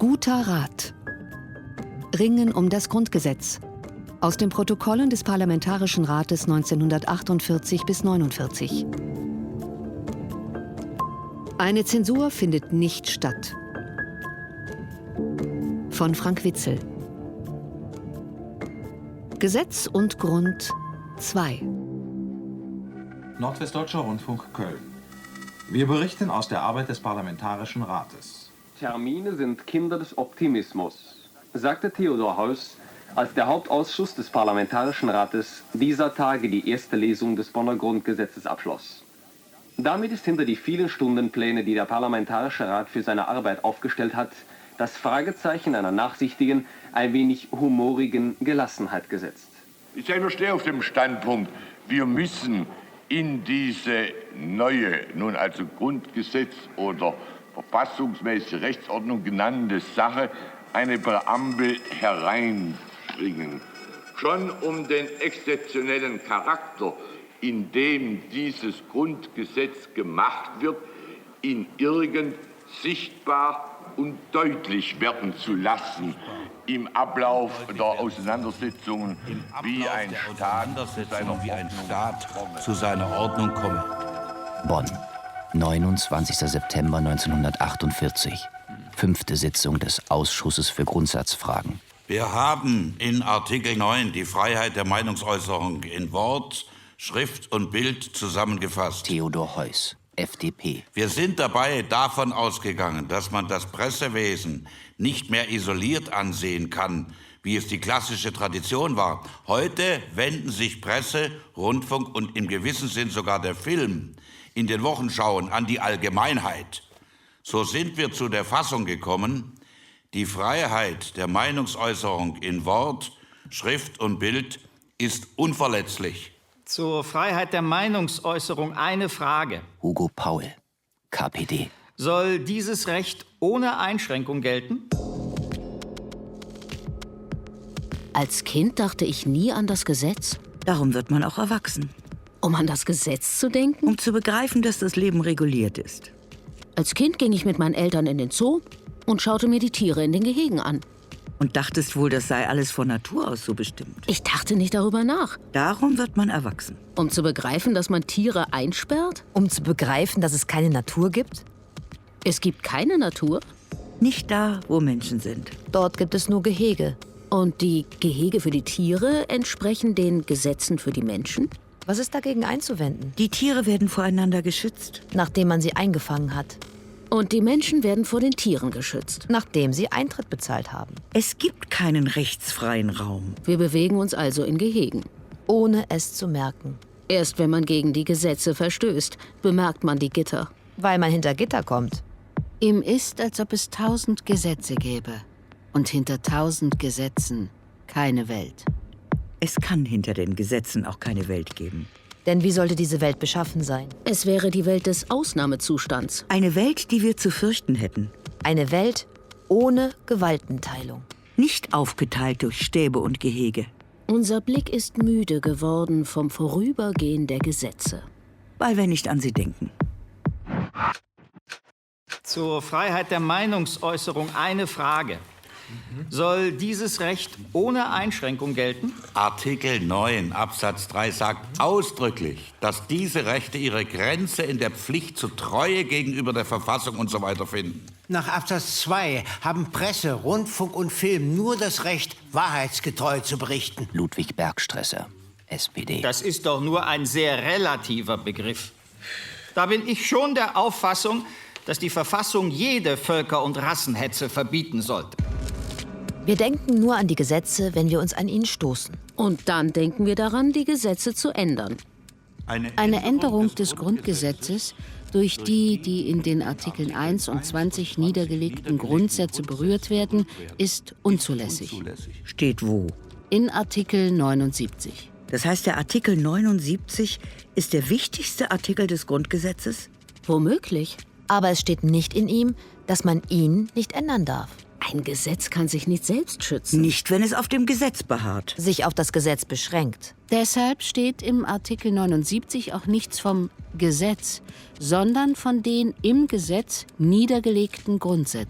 Guter Rat. Ringen um das Grundgesetz. Aus den Protokollen des Parlamentarischen Rates 1948 bis 49. Eine Zensur findet nicht statt. Von Frank Witzel. Gesetz und Grund 2. Nordwestdeutscher Rundfunk Köln. Wir berichten aus der Arbeit des Parlamentarischen Rates. Termine sind Kinder des Optimismus, sagte Theodor Heuss, als der Hauptausschuss des Parlamentarischen Rates dieser Tage die erste Lesung des Bonner Grundgesetzes abschloss. Damit ist hinter die vielen Stundenpläne, die der Parlamentarische Rat für seine Arbeit aufgestellt hat, das Fragezeichen einer nachsichtigen, ein wenig humorigen Gelassenheit gesetzt. Ich selber stehe auf dem Standpunkt, wir müssen in diese neue, nun also Grundgesetz oder verfassungsmäßige Rechtsordnung genannte Sache eine Präambel hereinbringen. Schon um den exzeptionellen Charakter, in dem dieses Grundgesetz gemacht wird, in irgend sichtbar und deutlich werden zu lassen im Ablauf der Auseinandersetzungen, wie ein Staat zu seiner Ordnung komme. Bonn, 29. September 1948. 5. Sitzung des Ausschusses für Grundsatzfragen. Wir haben in Artikel 9 die Freiheit der Meinungsäußerung in Wort, Schrift und Bild zusammengefasst. Theodor Heuss, FDP. Wir sind dabei davon ausgegangen, dass man das Pressewesen nicht mehr isoliert ansehen kann, wie es die klassische Tradition war. Heute wenden sich Presse, Rundfunk und im gewissen Sinn sogar der Film in den Wochenschauen an die Allgemeinheit. So sind wir zu der Fassung gekommen, die Freiheit der Meinungsäußerung in Wort, Schrift und Bild ist unverletzlich. Zur Freiheit der Meinungsäußerung eine Frage. Hugo Paul, KPD. Soll dieses Recht ohne Einschränkung gelten? Als Kind dachte ich nie an das Gesetz. Darum wird man auch erwachsen. Um an das Gesetz zu denken? Um zu begreifen, dass das Leben reguliert ist. Als Kind ging ich mit meinen Eltern in den Zoo und schaute mir die Tiere in den Gehegen an. Und dachtest wohl, das sei alles von Natur aus so bestimmt. Ich dachte nicht darüber nach. Darum wird man erwachsen. Um zu begreifen, dass man Tiere einsperrt? Um zu begreifen, dass es keine Natur gibt? Es gibt keine Natur? Nicht da, wo Menschen sind. Dort gibt es nur Gehege. Und die Gehege für die Tiere entsprechen den Gesetzen für die Menschen? Was ist dagegen einzuwenden? Die Tiere werden voreinander geschützt. Nachdem man sie eingefangen hat. Und die Menschen werden vor den Tieren geschützt. Nachdem sie Eintritt bezahlt haben. Es gibt keinen rechtsfreien Raum. Wir bewegen uns also in Gehegen. Ohne es zu merken. Erst wenn man gegen die Gesetze verstößt, bemerkt man die Gitter. Weil man hinter Gitter kommt. Ihm ist, als ob es 1000 Gesetze gäbe. Und hinter 1000 Gesetzen keine Welt. Es kann hinter den Gesetzen auch keine Welt geben. Denn wie sollte diese Welt beschaffen sein? Es wäre die Welt des Ausnahmezustands. Eine Welt, die wir zu fürchten hätten. Eine Welt ohne Gewaltenteilung. Nicht aufgeteilt durch Stäbe und Gehege. Unser Blick ist müde geworden vom Vorübergehen der Gesetze. Weil wir nicht an sie denken. Zur Freiheit der Meinungsäußerung eine Frage. Soll dieses Recht ohne Einschränkung gelten? Artikel 9 Absatz 3 sagt ausdrücklich, dass diese Rechte ihre Grenze in der Pflicht zur Treue gegenüber der Verfassung und so weiter finden. Nach Absatz 2 haben Presse, Rundfunk und Film nur das Recht, wahrheitsgetreu zu berichten. Ludwig Bergstresser, SPD. Das ist doch nur ein sehr relativer Begriff. Da bin ich schon der Auffassung, dass die Verfassung jede Völker- und Rassenhetze verbieten sollte. Wir denken nur an die Gesetze, wenn wir uns an ihnen stoßen. Und dann denken wir daran, die Gesetze zu ändern. Eine Änderung des Grundgesetzes, durch die in den Artikeln 1 und 20 niedergelegten Grundsätze berührt werden, ist unzulässig. Steht wo? In Artikel 79. Das heißt, der Artikel 79 ist der wichtigste Artikel des Grundgesetzes? Womöglich. Aber es steht nicht in ihm, dass man ihn nicht ändern darf. Ein Gesetz kann sich nicht selbst schützen. Nicht, wenn es auf dem Gesetz beharrt. Sich auf das Gesetz beschränkt. Deshalb steht im Artikel 79 auch nichts vom Gesetz, sondern von den im Gesetz niedergelegten Grundsätzen.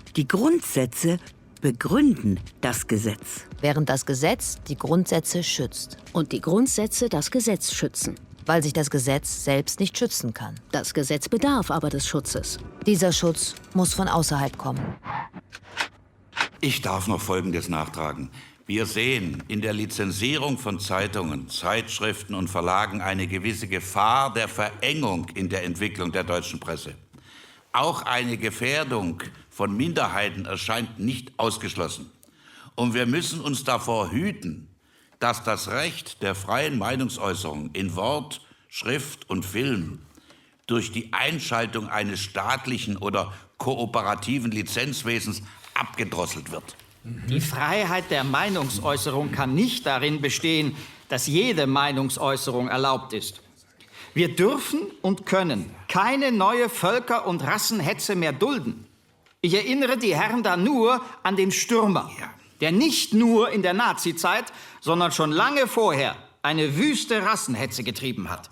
Die Grundsätze begründen das Gesetz. Während das Gesetz die Grundsätze schützt. Und die Grundsätze das Gesetz schützen. Weil sich das Gesetz selbst nicht schützen kann. Das Gesetz bedarf aber des Schutzes. Dieser Schutz muss von außerhalb kommen. Ich darf noch Folgendes nachtragen. Wir sehen in der Lizenzierung von Zeitungen, Zeitschriften und Verlagen eine gewisse Gefahr der Verengung in der Entwicklung der deutschen Presse. Auch eine Gefährdung von Minderheiten erscheint nicht ausgeschlossen. Und wir müssen uns davor hüten, dass das Recht der freien Meinungsäußerung in Wort, Schrift und Film durch die Einschaltung eines staatlichen oder kooperativen Lizenzwesens abgedrosselt wird. Die Freiheit der Meinungsäußerung kann nicht darin bestehen, dass jede Meinungsäußerung erlaubt ist. Wir dürfen und können keine neue Völker- und Rassenhetze mehr dulden. Ich erinnere die Herren da nur an den Stürmer, der nicht nur in der Nazizeit, sondern schon lange vorher eine wüste Rassenhetze getrieben hat.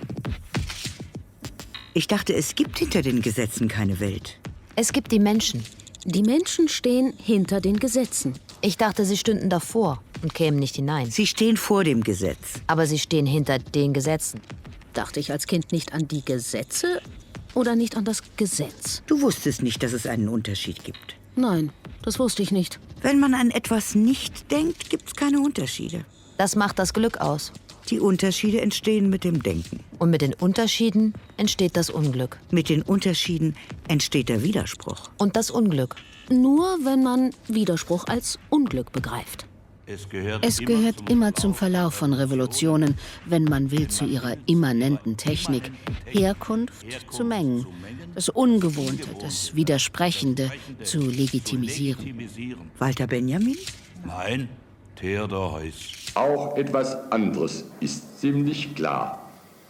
Ich dachte, es gibt hinter den Gesetzen keine Welt. Es gibt die Menschen. Die Menschen stehen hinter den Gesetzen. Ich dachte, sie stünden davor und kämen nicht hinein. Sie stehen vor dem Gesetz. Aber sie stehen hinter den Gesetzen. Dachte ich als Kind nicht an die Gesetze oder nicht an das Gesetz? Du wusstest nicht, dass es einen Unterschied gibt. Nein, das wusste ich nicht. Wenn man an etwas nicht denkt, gibt's keine Unterschiede. Das macht das Glück aus. Die Unterschiede entstehen mit dem Denken. Und mit den Unterschieden entsteht das Unglück. Mit den Unterschieden entsteht der Widerspruch. Und das Unglück. Nur wenn man Widerspruch als Unglück begreift. Es gehört immer zum Verlauf von Revolutionen, wenn man will, zu ihrer immanenten Technik, Herkunft zu mengen, das Ungewohnte, das Widersprechende zu legitimisieren. Walter Benjamin? Nein, Theodor Heuss. Auch etwas anderes ist ziemlich klar.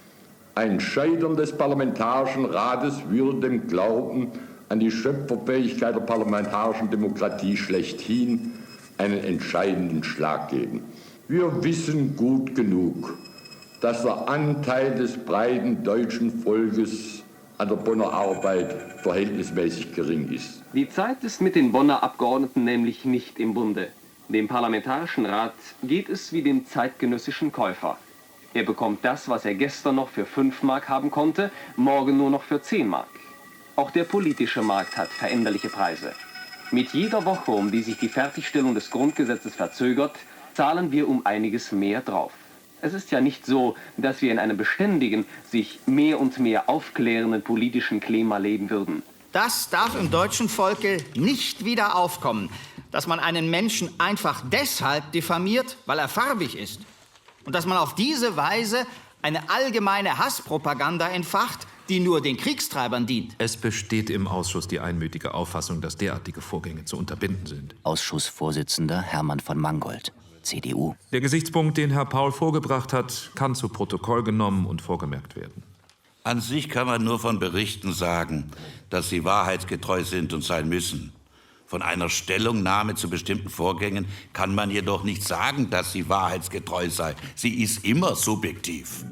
Ein Scheitern des Parlamentarischen Rates würde dem Glauben an die Schöpferfähigkeit der parlamentarischen Demokratie schlechthin einen entscheidenden Schlag geben. Wir wissen gut genug, dass der Anteil des breiten deutschen Volkes an der Bonner Arbeit verhältnismäßig gering ist. Die Zeit ist mit den Bonner Abgeordneten nämlich nicht im Bunde. Dem Parlamentarischen Rat geht es wie dem zeitgenössischen Käufer. Er bekommt das, was er gestern noch für 5 Mark haben konnte, morgen nur noch für 10 Mark. Auch der politische Markt hat veränderliche Preise. Mit jeder Woche, um die sich die Fertigstellung des Grundgesetzes verzögert, zahlen wir um einiges mehr drauf. Es ist ja nicht so, dass wir in einem beständigen, sich mehr und mehr aufklärenden politischen Klima leben würden. Das darf im deutschen Volke nicht wieder aufkommen, dass man einen Menschen einfach deshalb diffamiert, weil er farbig ist. Und dass man auf diese Weise eine allgemeine Hasspropaganda entfacht, die nur den Kriegstreibern dient. Es besteht im Ausschuss die einmütige Auffassung, dass derartige Vorgänge zu unterbinden sind. Ausschussvorsitzender Hermann von Mangold, CDU. Der Gesichtspunkt, den Herr Paul vorgebracht hat, kann zu Protokoll genommen und vorgemerkt werden. An sich kann man nur von Berichten sagen, dass sie wahrheitsgetreu sind und sein müssen. Von einer Stellungnahme zu bestimmten Vorgängen kann man jedoch nicht sagen, dass sie wahrheitsgetreu sei. Sie ist immer subjektiv.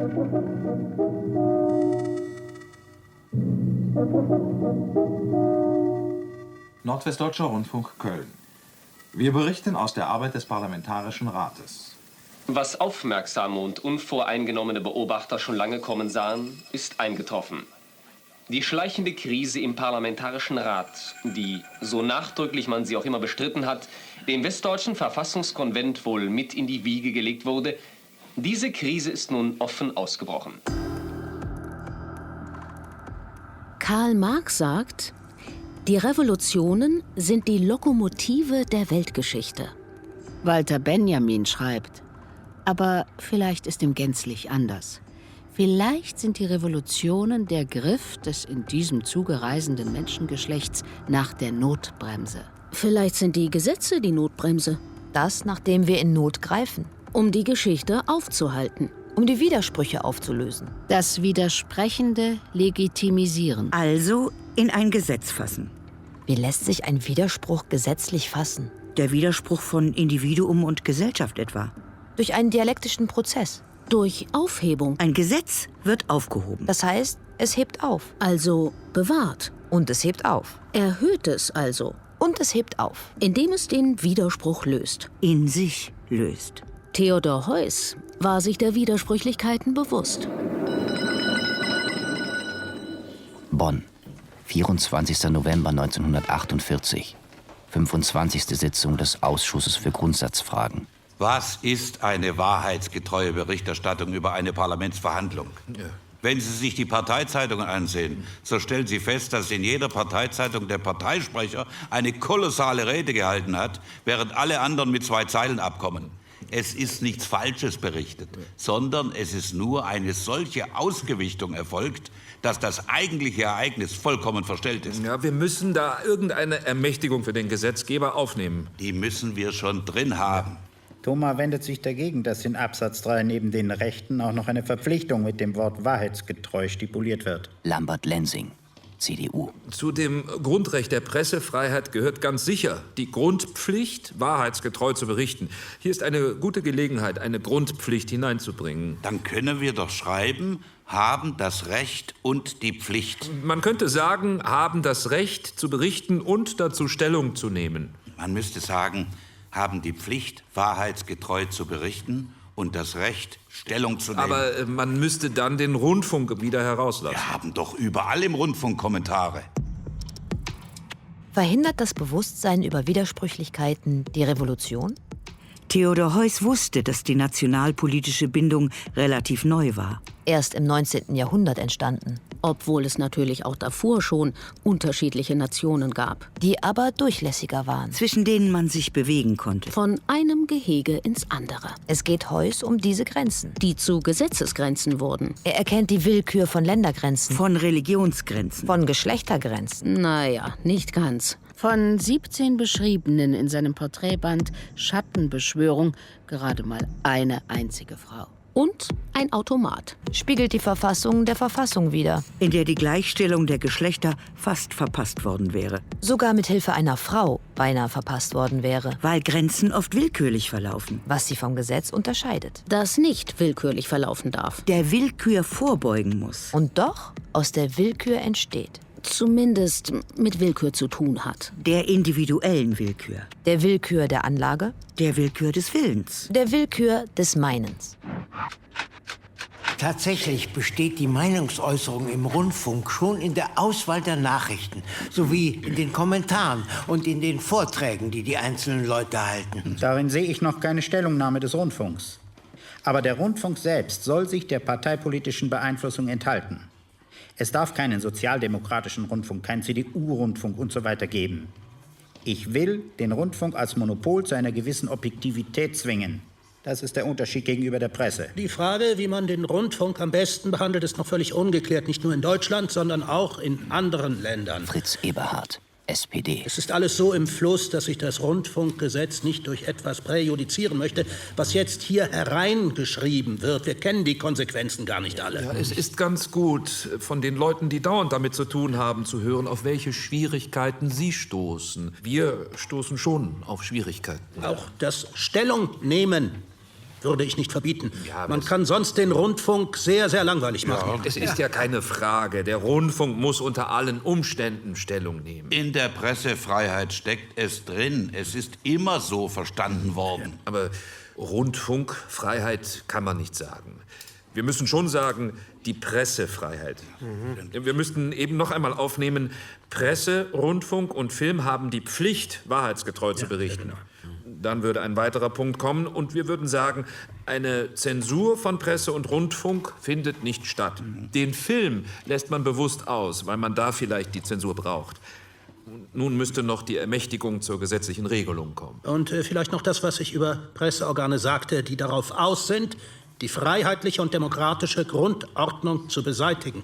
Nordwestdeutscher Rundfunk Köln. Wir berichten aus der Arbeit des Parlamentarischen Rates. Was aufmerksame und unvoreingenommene Beobachter schon lange kommen sahen, ist eingetroffen. Die schleichende Krise im Parlamentarischen Rat, die, so nachdrücklich man sie auch immer bestritten hat, dem Westdeutschen Verfassungskonvent wohl mit in die Wiege gelegt wurde, diese Krise ist nun offen ausgebrochen. Karl Marx sagt, die Revolutionen sind die Lokomotive der Weltgeschichte. Walter Benjamin schreibt, aber vielleicht ist ihm gänzlich anders. Vielleicht sind die Revolutionen der Griff des in diesem Zuge reisenden Menschengeschlechts nach der Notbremse. Vielleicht sind die Gesetze die Notbremse. Das, nachdem wir in Not greifen. Um die Geschichte aufzuhalten. Um die Widersprüche aufzulösen. Das Widersprechende legitimisieren. Also in ein Gesetz fassen. Wie lässt sich ein Widerspruch gesetzlich fassen? Der Widerspruch von Individuum und Gesellschaft etwa. Durch einen dialektischen Prozess. Durch Aufhebung. Ein Gesetz wird aufgehoben. Das heißt, es hebt auf. Also bewahrt. Und es hebt auf. Erhöht es also. Und es hebt auf. Indem es den Widerspruch löst. In sich löst. Theodor Heuss war sich der Widersprüchlichkeiten bewusst. Bonn, 24. November 1948. 25. Sitzung des Ausschusses für Grundsatzfragen. Was ist eine wahrheitsgetreue Berichterstattung über eine Parlamentsverhandlung? Ja. Wenn Sie sich die Parteizeitungen ansehen, so stellen Sie fest, dass in jeder Parteizeitung der Parteisprecher eine kolossale Rede gehalten hat, während alle anderen mit 2 Zeilen abkommen. Es ist nichts Falsches berichtet, sondern es ist nur eine solche Ausgewichtung erfolgt, dass das eigentliche Ereignis vollkommen verstellt ist. Ja, wir müssen da irgendeine Ermächtigung für den Gesetzgeber aufnehmen. Die müssen wir schon drin haben. Thoma wendet sich dagegen, dass in Absatz 3 neben den Rechten auch noch eine Verpflichtung mit dem Wort wahrheitsgetreu stipuliert wird. Lambert-Lensing, CDU. Zu dem Grundrecht der Pressefreiheit gehört ganz sicher die Grundpflicht, wahrheitsgetreu zu berichten. Hier ist eine gute Gelegenheit, eine Grundpflicht hineinzubringen. Dann können wir doch schreiben, haben das Recht und die Pflicht. Man könnte sagen, haben das Recht zu berichten und dazu Stellung zu nehmen. Man müsste sagen, haben die Pflicht, wahrheitsgetreu zu berichten und das Recht, Stellung zu nehmen. Aber man müsste dann den Rundfunk wieder herauslassen. Wir haben doch überall im Rundfunk Kommentare. Verhindert das Bewusstsein über Widersprüchlichkeiten die Revolution? Theodor Heuss wusste, dass die nationalpolitische Bindung relativ neu war. Erst im 19. Jahrhundert entstanden. Obwohl es natürlich auch davor schon unterschiedliche Nationen gab. Die aber durchlässiger waren. Zwischen denen man sich bewegen konnte. Von einem Gehege ins andere. Es geht Heuss um diese Grenzen. Die zu Gesetzesgrenzen wurden. Er erkennt die Willkür von Ländergrenzen. Von Religionsgrenzen. Von Geschlechtergrenzen. Naja, nicht ganz. Von 17 beschriebenen in seinem Porträtband Schattenbeschwörung gerade mal eine einzige Frau. Und ein Automat. Spiegelt die Verfassung der Verfassung wider. In der die Gleichstellung der Geschlechter fast verpasst worden wäre. Sogar mit Hilfe einer Frau beinahe verpasst worden wäre. Weil Grenzen oft willkürlich verlaufen. Was sie vom Gesetz unterscheidet. Das nicht willkürlich verlaufen darf. Der Willkür vorbeugen muss. Und doch aus der Willkür entsteht. Zumindest mit Willkür zu tun hat. Der individuellen Willkür. Der Willkür der Anlage. Der Willkür des Willens. Der Willkür des Meinens. Tatsächlich besteht die Meinungsäußerung im Rundfunk schon in der Auswahl der Nachrichten, sowie in den Kommentaren und in den Vorträgen, die die einzelnen Leute halten. Darin sehe ich noch keine Stellungnahme des Rundfunks. Aber der Rundfunk selbst soll sich der parteipolitischen Beeinflussung enthalten. Es darf keinen sozialdemokratischen Rundfunk, keinen CDU-Rundfunk und so weiter geben. Ich will den Rundfunk als Monopol zu einer gewissen Objektivität zwingen. Das ist der Unterschied gegenüber der Presse. Die Frage, wie man den Rundfunk am besten behandelt, ist noch völlig ungeklärt. Nicht nur in Deutschland, sondern auch in anderen Ländern. Fritz Eberhard, SPD. Es ist alles so im Fluss, dass ich das Rundfunkgesetz nicht durch etwas präjudizieren möchte, was jetzt hier hereingeschrieben wird. Wir kennen die Konsequenzen gar nicht alle. Ja, es ist ganz gut, von den Leuten, die dauernd damit zu tun haben, zu hören, auf welche Schwierigkeiten sie stoßen. Wir stoßen schon auf Schwierigkeiten. Auch das Stellungnehmen würde ich nicht verbieten. Ja, man kann sonst den Rundfunk sehr, sehr langweilig machen. Ja, es ist ja keine Frage. Der Rundfunk muss unter allen Umständen Stellung nehmen. In der Pressefreiheit steckt es drin. Es ist immer so verstanden worden. Ja, aber Rundfunkfreiheit kann man nicht sagen. Wir müssen schon sagen, die Pressefreiheit. Wir müssten eben noch einmal aufnehmen, Presse, Rundfunk und Film haben die Pflicht, wahrheitsgetreu zu berichten. Genau. Dann würde ein weiterer Punkt kommen und wir würden sagen, eine Zensur von Presse und Rundfunk findet nicht statt. Den Film lässt man bewusst aus, weil man da vielleicht die Zensur braucht. Nun müsste noch die Ermächtigung zur gesetzlichen Regelung kommen. Und vielleicht noch das, was ich über Presseorgane sagte, die darauf aus sind, die freiheitliche und demokratische Grundordnung zu beseitigen.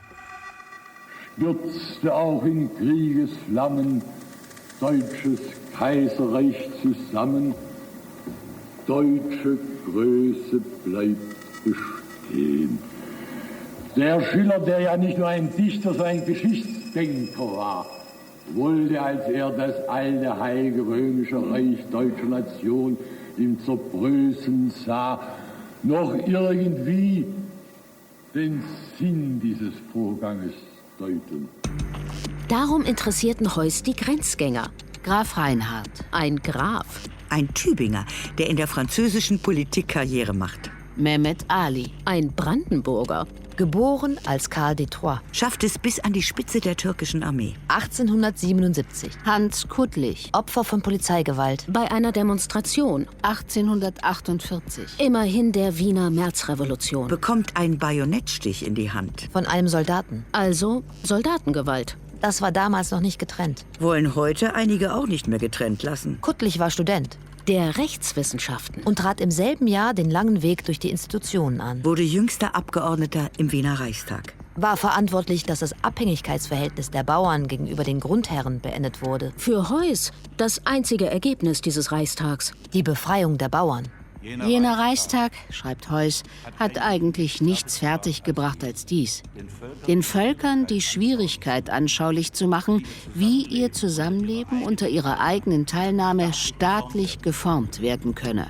Stürzte auch in Kriegesflammen deutsches Kaiserreich zusammen, deutsche Größe bleibt bestehen. Der Schiller, der ja nicht nur ein Dichter, sondern ein Geschichtsdenker war, wollte, als er das alte, heilige römische Reich deutscher Nation im Zerbröseln sah, noch irgendwie den Sinn dieses Vorganges deuten. Darum interessierten Heuss die Grenzgänger. Graf Reinhard. Ein Graf. Ein Tübinger, der in der französischen Politik Karriere macht. Mehmet Ali. Ein Brandenburger. Geboren als Karl III. Schafft es bis an die Spitze der türkischen Armee. 1877. Hans Kuttlich. Opfer von Polizeigewalt. Bei einer Demonstration. 1848. Immerhin der Wiener Märzrevolution. Bekommt einen Bajonettstich in die Hand. Von einem Soldaten. Also Soldatengewalt. Das war damals noch nicht getrennt. Wollen heute einige auch nicht mehr getrennt lassen. Kuttlich war Student. Der Rechtswissenschaften. Und trat im selben Jahr den langen Weg durch die Institutionen an. Wurde jüngster Abgeordneter im Wiener Reichstag. War verantwortlich, dass das Abhängigkeitsverhältnis der Bauern gegenüber den Grundherren beendet wurde. Für Heuss das einzige Ergebnis dieses Reichstags. Die Befreiung der Bauern. Jener Reichstag, schreibt Heuss, hat eigentlich nichts fertiggebracht als dies. Den Völkern die Schwierigkeit anschaulich zu machen, wie ihr Zusammenleben unter ihrer eigenen Teilnahme staatlich geformt werden könne.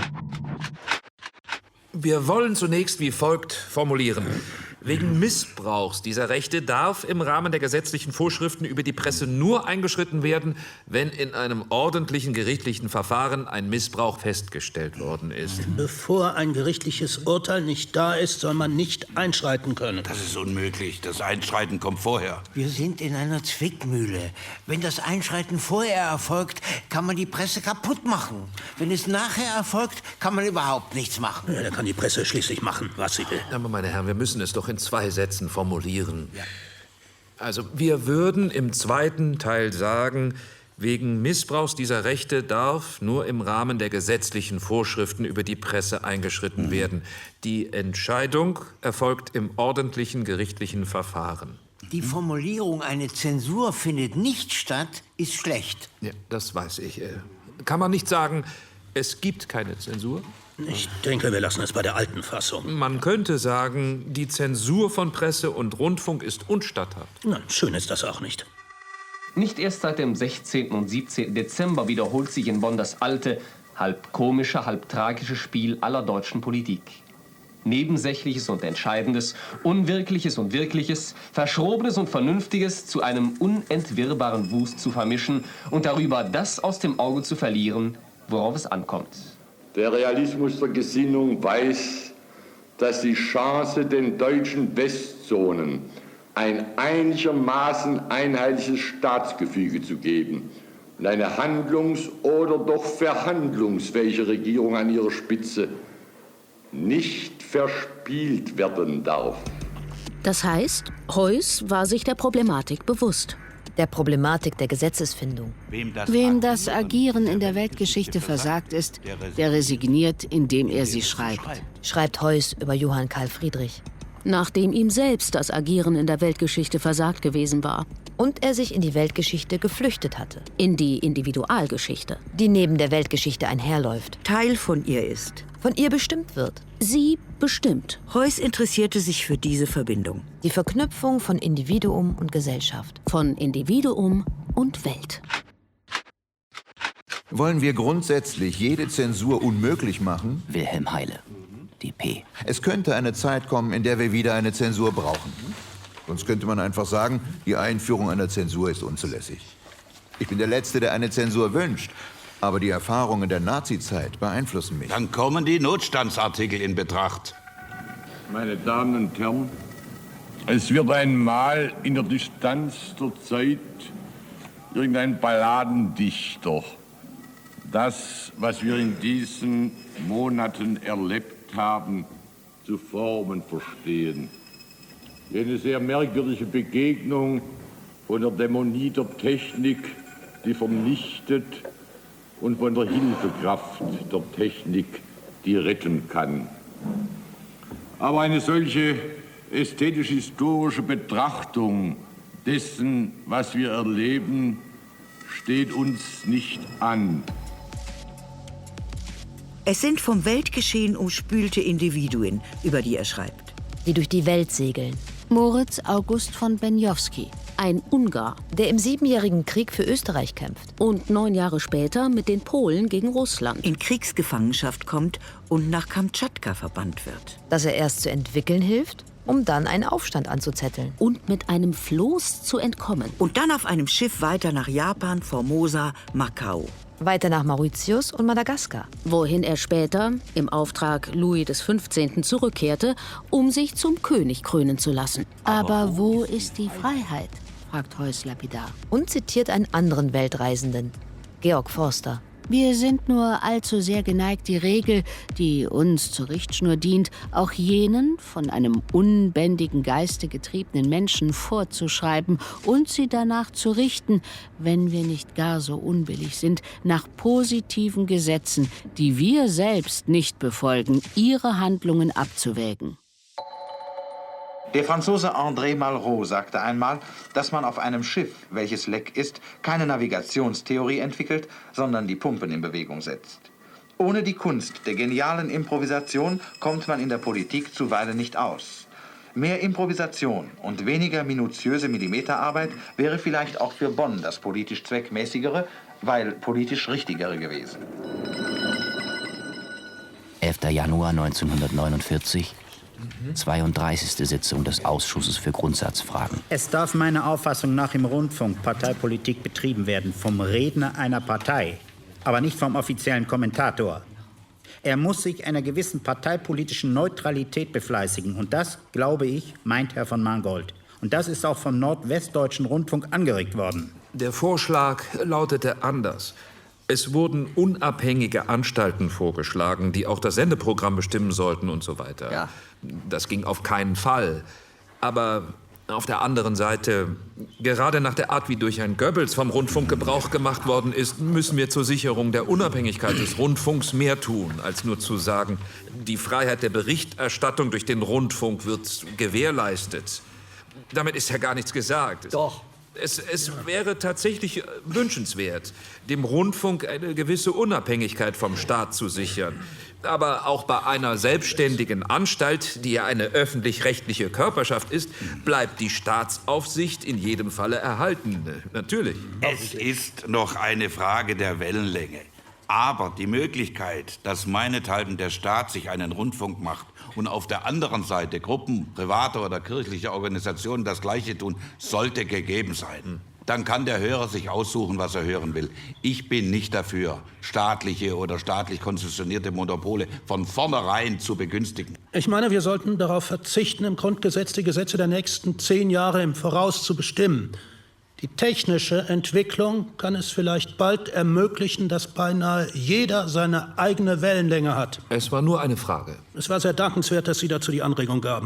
Wir wollen zunächst wie folgt formulieren. Wegen Missbrauchs dieser Rechte darf im Rahmen der gesetzlichen Vorschriften über die Presse nur eingeschritten werden, wenn in einem ordentlichen gerichtlichen Verfahren ein Missbrauch festgestellt worden ist. Bevor ein gerichtliches Urteil nicht da ist, soll man nicht einschreiten können. Das ist unmöglich. Das Einschreiten kommt vorher. Wir sind in einer Zwickmühle. Wenn das Einschreiten vorher erfolgt, kann man die Presse kaputt machen. Wenn es nachher erfolgt, kann man überhaupt nichts machen. Ja, da kann die Presse schließlich machen, was sie will. Aber meine Herren, wir müssen es doch in 2 Sätzen formulieren. Ja. Also, wir würden im zweiten Teil sagen, wegen Missbrauchs dieser Rechte darf nur im Rahmen der gesetzlichen Vorschriften über die Presse eingeschritten werden. Die Entscheidung erfolgt im ordentlichen gerichtlichen Verfahren. Die Formulierung, eine Zensur findet nicht statt, ist schlecht. Ja, das weiß ich. Kann man nicht sagen, es gibt keine Zensur? Ich denke, wir lassen es bei der alten Fassung. Man könnte sagen, die Zensur von Presse und Rundfunk ist unstatthaft. Na, schön ist das auch nicht. Nicht erst seit dem 16. und 17. Dezember wiederholt sich in Bonn das alte, halb komische, halb tragische Spiel aller deutschen Politik. Nebensächliches und Entscheidendes, Unwirkliches und Wirkliches, Verschrobenes und Vernünftiges zu einem unentwirrbaren Wust zu vermischen und darüber das aus dem Auge zu verlieren, worauf es ankommt. Der Realismus der Gesinnung weiß, dass die Chance, den deutschen Westzonen ein einigermaßen einheitliches Staatsgefüge zu geben und eine handlungs- oder doch verhandlungsfähige Regierung an ihrer Spitze nicht verspielt werden darf. Das heißt, Heuss war sich der Problematik bewusst. Der Problematik der Gesetzesfindung. Wem das Agieren in der Weltgeschichte versagt ist, der resigniert, indem er sie schreibt. Schreibt Heuss über Johann Karl Friedrich. Nachdem ihm selbst das Agieren in der Weltgeschichte versagt gewesen war. Und er sich in die Weltgeschichte geflüchtet hatte. In die Individualgeschichte. Die neben der Weltgeschichte einherläuft. Teil von ihr ist. Von ihr bestimmt wird. Sie bestimmt. Heuss interessierte sich für diese Verbindung. Die Verknüpfung von Individuum und Gesellschaft. Von Individuum und Welt. Wollen wir grundsätzlich jede Zensur unmöglich machen? Wilhelm Heile, DP. Es könnte eine Zeit kommen, in der wir wieder eine Zensur brauchen. Sonst könnte man einfach sagen, die Einführung einer Zensur ist unzulässig. Ich bin der Letzte, der eine Zensur wünscht. Aber die Erfahrungen der Nazizeit beeinflussen mich. Dann kommen die Notstandsartikel in Betracht. Meine Damen und Herren, es wird einmal in der Distanz der Zeit irgendein Balladendichter das, was wir in diesen Monaten erlebt haben, zu formen verstehen. Jene sehr merkwürdige Begegnung von der Dämonie der Technik, die vernichtet, und von der Hilfekraft der Technik, die retten kann. Aber eine solche ästhetisch-historische Betrachtung dessen, was wir erleben, steht uns nicht an. Es sind vom Weltgeschehen umspülte Individuen, über die er schreibt. Die durch die Welt segeln. Moritz August von Benjowski. Ein Ungar, der im 7-jährigen Krieg für Österreich kämpft. Und 9 Jahre später mit den Polen gegen Russland. In Kriegsgefangenschaft kommt und nach Kamtschatka verbannt wird. Dass er erst zu entwickeln hilft um dann einen Aufstand anzuzetteln. Und mit einem Floß zu entkommen. Und dann auf einem Schiff weiter nach Japan, Formosa, Macau. Weiter nach Mauritius und Madagaskar. Wohin er später im Auftrag Louis XV. Zurückkehrte, um sich zum König krönen zu lassen. Aber wo ist die Freiheit? Fragt Heuss lapidar. Und zitiert einen anderen Weltreisenden, Georg Forster. Wir sind nur allzu sehr geneigt, die Regel, die uns zur Richtschnur dient, auch jenen von einem unbändigen Geiste getriebenen Menschen vorzuschreiben und sie danach zu richten, wenn wir nicht gar so unbillig sind, nach positiven Gesetzen, die wir selbst nicht befolgen, ihre Handlungen abzuwägen. Der Franzose André Malraux sagte einmal, dass man auf einem Schiff, welches leck ist, keine Navigationstheorie entwickelt, sondern die Pumpen in Bewegung setzt. Ohne die Kunst der genialen Improvisation kommt man in der Politik zuweilen nicht aus. Mehr Improvisation und weniger minutiöse Millimeterarbeit wäre vielleicht auch für Bonn das politisch zweckmäßigere, weil politisch richtigere gewesen. 11. Januar 1949, 32. Sitzung des Ausschusses für Grundsatzfragen. Es darf meiner Auffassung nach im Rundfunk Parteipolitik betrieben werden vom Redner einer Partei, aber nicht vom offiziellen Kommentator. Er muss sich einer gewissen parteipolitischen Neutralität befleißigen. Und das, glaube ich, meint Herr von Mangold. Und das ist auch vom Nordwestdeutschen Rundfunk angeregt worden. Der Vorschlag lautete anders. Es wurden unabhängige Anstalten vorgeschlagen, die auch das Sendeprogramm bestimmen sollten und so weiter. Ja. Das ging auf keinen Fall. Aber auf der anderen Seite, gerade nach der Art, wie durch Herrn Goebbels vom Rundfunk Gebrauch gemacht worden ist, müssen wir zur Sicherung der Unabhängigkeit des Rundfunks mehr tun, als nur zu sagen, die Freiheit der Berichterstattung durch den Rundfunk wird gewährleistet. Damit ist ja gar nichts gesagt. Doch. Es wäre tatsächlich wünschenswert, dem Rundfunk eine gewisse Unabhängigkeit vom Staat zu sichern. Aber auch bei einer selbstständigen Anstalt, die ja eine öffentlich-rechtliche Körperschaft ist, bleibt die Staatsaufsicht in jedem Falle erhalten. Natürlich. Es ist noch eine Frage der Wellenlänge. Aber die Möglichkeit, dass meinethalben der Staat sich einen Rundfunk macht und auf der anderen Seite Gruppen, private oder kirchliche Organisationen das Gleiche tun, sollte gegeben sein. Dann kann der Hörer sich aussuchen, was er hören will. Ich bin nicht dafür, staatliche oder staatlich konzessionierte Monopole von vornherein zu begünstigen. Ich meine, wir sollten darauf verzichten, im Grundgesetz die Gesetze der nächsten 10 Jahre im Voraus zu bestimmen. Die technische Entwicklung kann es vielleicht bald ermöglichen, dass beinahe jeder seine eigene Wellenlänge hat. Es war nur eine Frage. Es war sehr dankenswert, dass Sie dazu die Anregung gaben.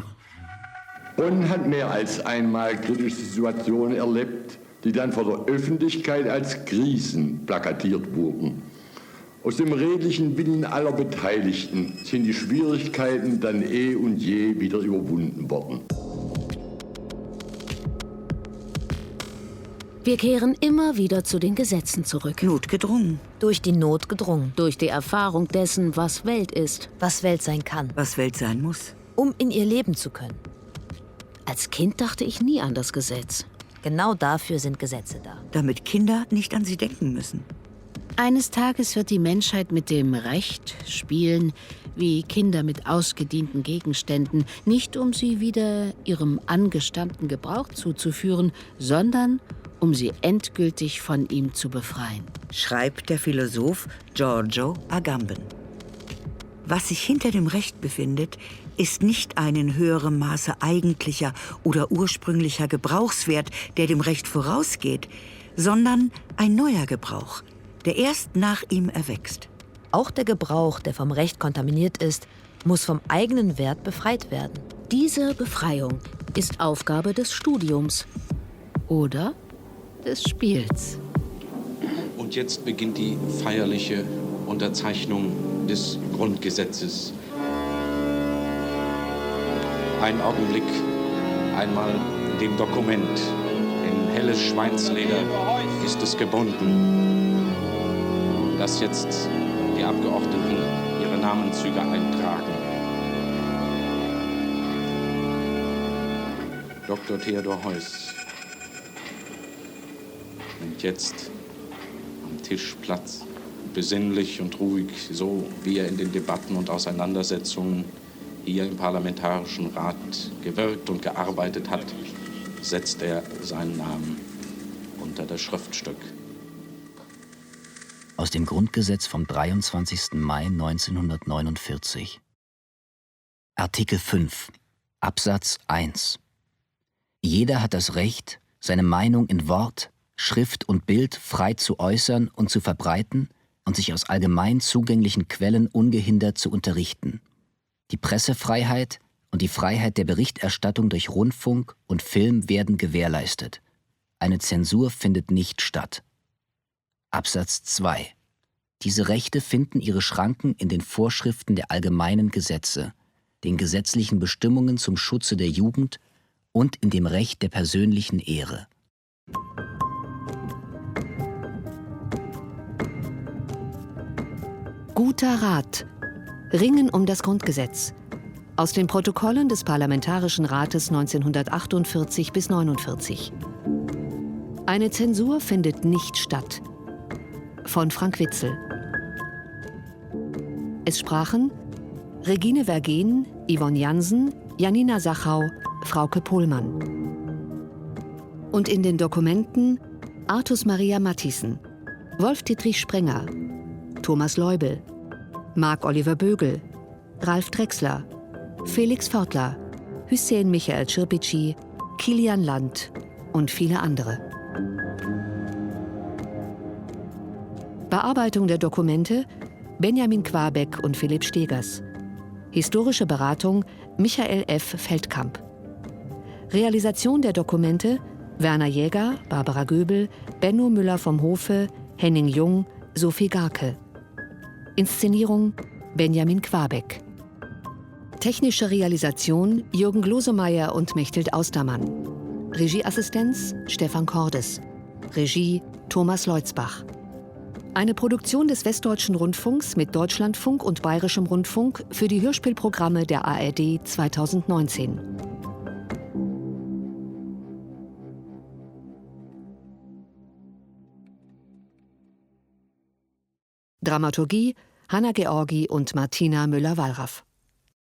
Bonn hat mehr als einmal kritische Situationen erlebt, die dann vor der Öffentlichkeit als Krisen plakatiert wurden. Aus dem redlichen Willen aller Beteiligten sind die Schwierigkeiten dann und je wieder überwunden worden. Wir kehren immer wieder zu den Gesetzen zurück. Notgedrungen. Durch die Not gedrungen. Durch die Erfahrung dessen, was Welt ist. Was Welt sein kann. Was Welt sein muss. Um in ihr leben zu können. Als Kind dachte ich nie an das Gesetz. Genau dafür sind Gesetze da. Damit Kinder nicht an sie denken müssen. Eines Tages wird die Menschheit mit dem Recht spielen, wie Kinder mit ausgedienten Gegenständen, nicht um sie wieder ihrem angestammten Gebrauch zuzuführen, sondern um sie endgültig von ihm zu befreien. Schreibt der Philosoph Giorgio Agamben. Was sich hinter dem Recht befindet, ist nicht ein in höherem Maße eigentlicher oder ursprünglicher Gebrauchswert, der dem Recht vorausgeht, sondern ein neuer Gebrauch, der erst nach ihm erwächst. Auch der Gebrauch, der vom Recht kontaminiert ist, muss vom eigenen Wert befreit werden. Diese Befreiung ist Aufgabe des Studiums oder des Spiels. Und jetzt beginnt die feierliche Unterzeichnung des Grundgesetzes. Ein Augenblick, einmal dem Dokument. In helles Schweinsleder ist es gebunden, dass jetzt die Abgeordneten ihre Namenszüge eintragen. Dr. Theodor Heuss nimmt jetzt am Tisch Platz, besinnlich und ruhig, so wie er in den Debatten und Auseinandersetzungen hier im Parlamentarischen Rat gewirkt und gearbeitet hat, setzt er seinen Namen unter das Schriftstück. Aus dem Grundgesetz vom 23. Mai 1949. Artikel 5, Absatz 1. Jeder hat das Recht, seine Meinung in Wort, Schrift und Bild frei zu äußern und zu verbreiten und sich aus allgemein zugänglichen Quellen ungehindert zu unterrichten. Die Pressefreiheit und die Freiheit der Berichterstattung durch Rundfunk und Film werden gewährleistet. Eine Zensur findet nicht statt. Absatz 2. Diese Rechte finden ihre Schranken in den Vorschriften der allgemeinen Gesetze, den gesetzlichen Bestimmungen zum Schutze der Jugend und in dem Recht der persönlichen Ehre. Guter Rat. Ringen um das Grundgesetz. Aus den Protokollen des Parlamentarischen Rates 1948 bis 49. Eine Zensur findet nicht statt. Von Frank Witzel. Es sprachen Regine Vergen, Yvonne Jansen, Janina Sachau, Frauke Pohlmann. Und in den Dokumenten Artus Maria Matthiessen, Wolf-Dietrich Sprenger, Thomas Leubel, Marc-Oliver Bögel, Ralf Drechsler, Felix Vörtler, Hüseyin Michael Çırpıcı, Kilian Land und viele andere. Bearbeitung der Dokumente Benjamin Quabeck und Philipp Stegers. Historische Beratung Michael F. Feldkamp. Realisation der Dokumente Werner Jäger, Barbara Göbel, Benno Müller vom Hofe, Henning Jung, Sophie Garke. Inszenierung Benjamin Quabeck. Technische Realisation Jürgen Glosemeyer und Mechthild Austermann. Regieassistenz Stefan Cordes. Regie Thomas Leutzbach. Eine Produktion des Westdeutschen Rundfunks mit Deutschlandfunk und Bayerischem Rundfunk für die Hörspielprogramme der ARD 2019. Dramaturgie Hanna Georgi und Martina Müller-Wallraff.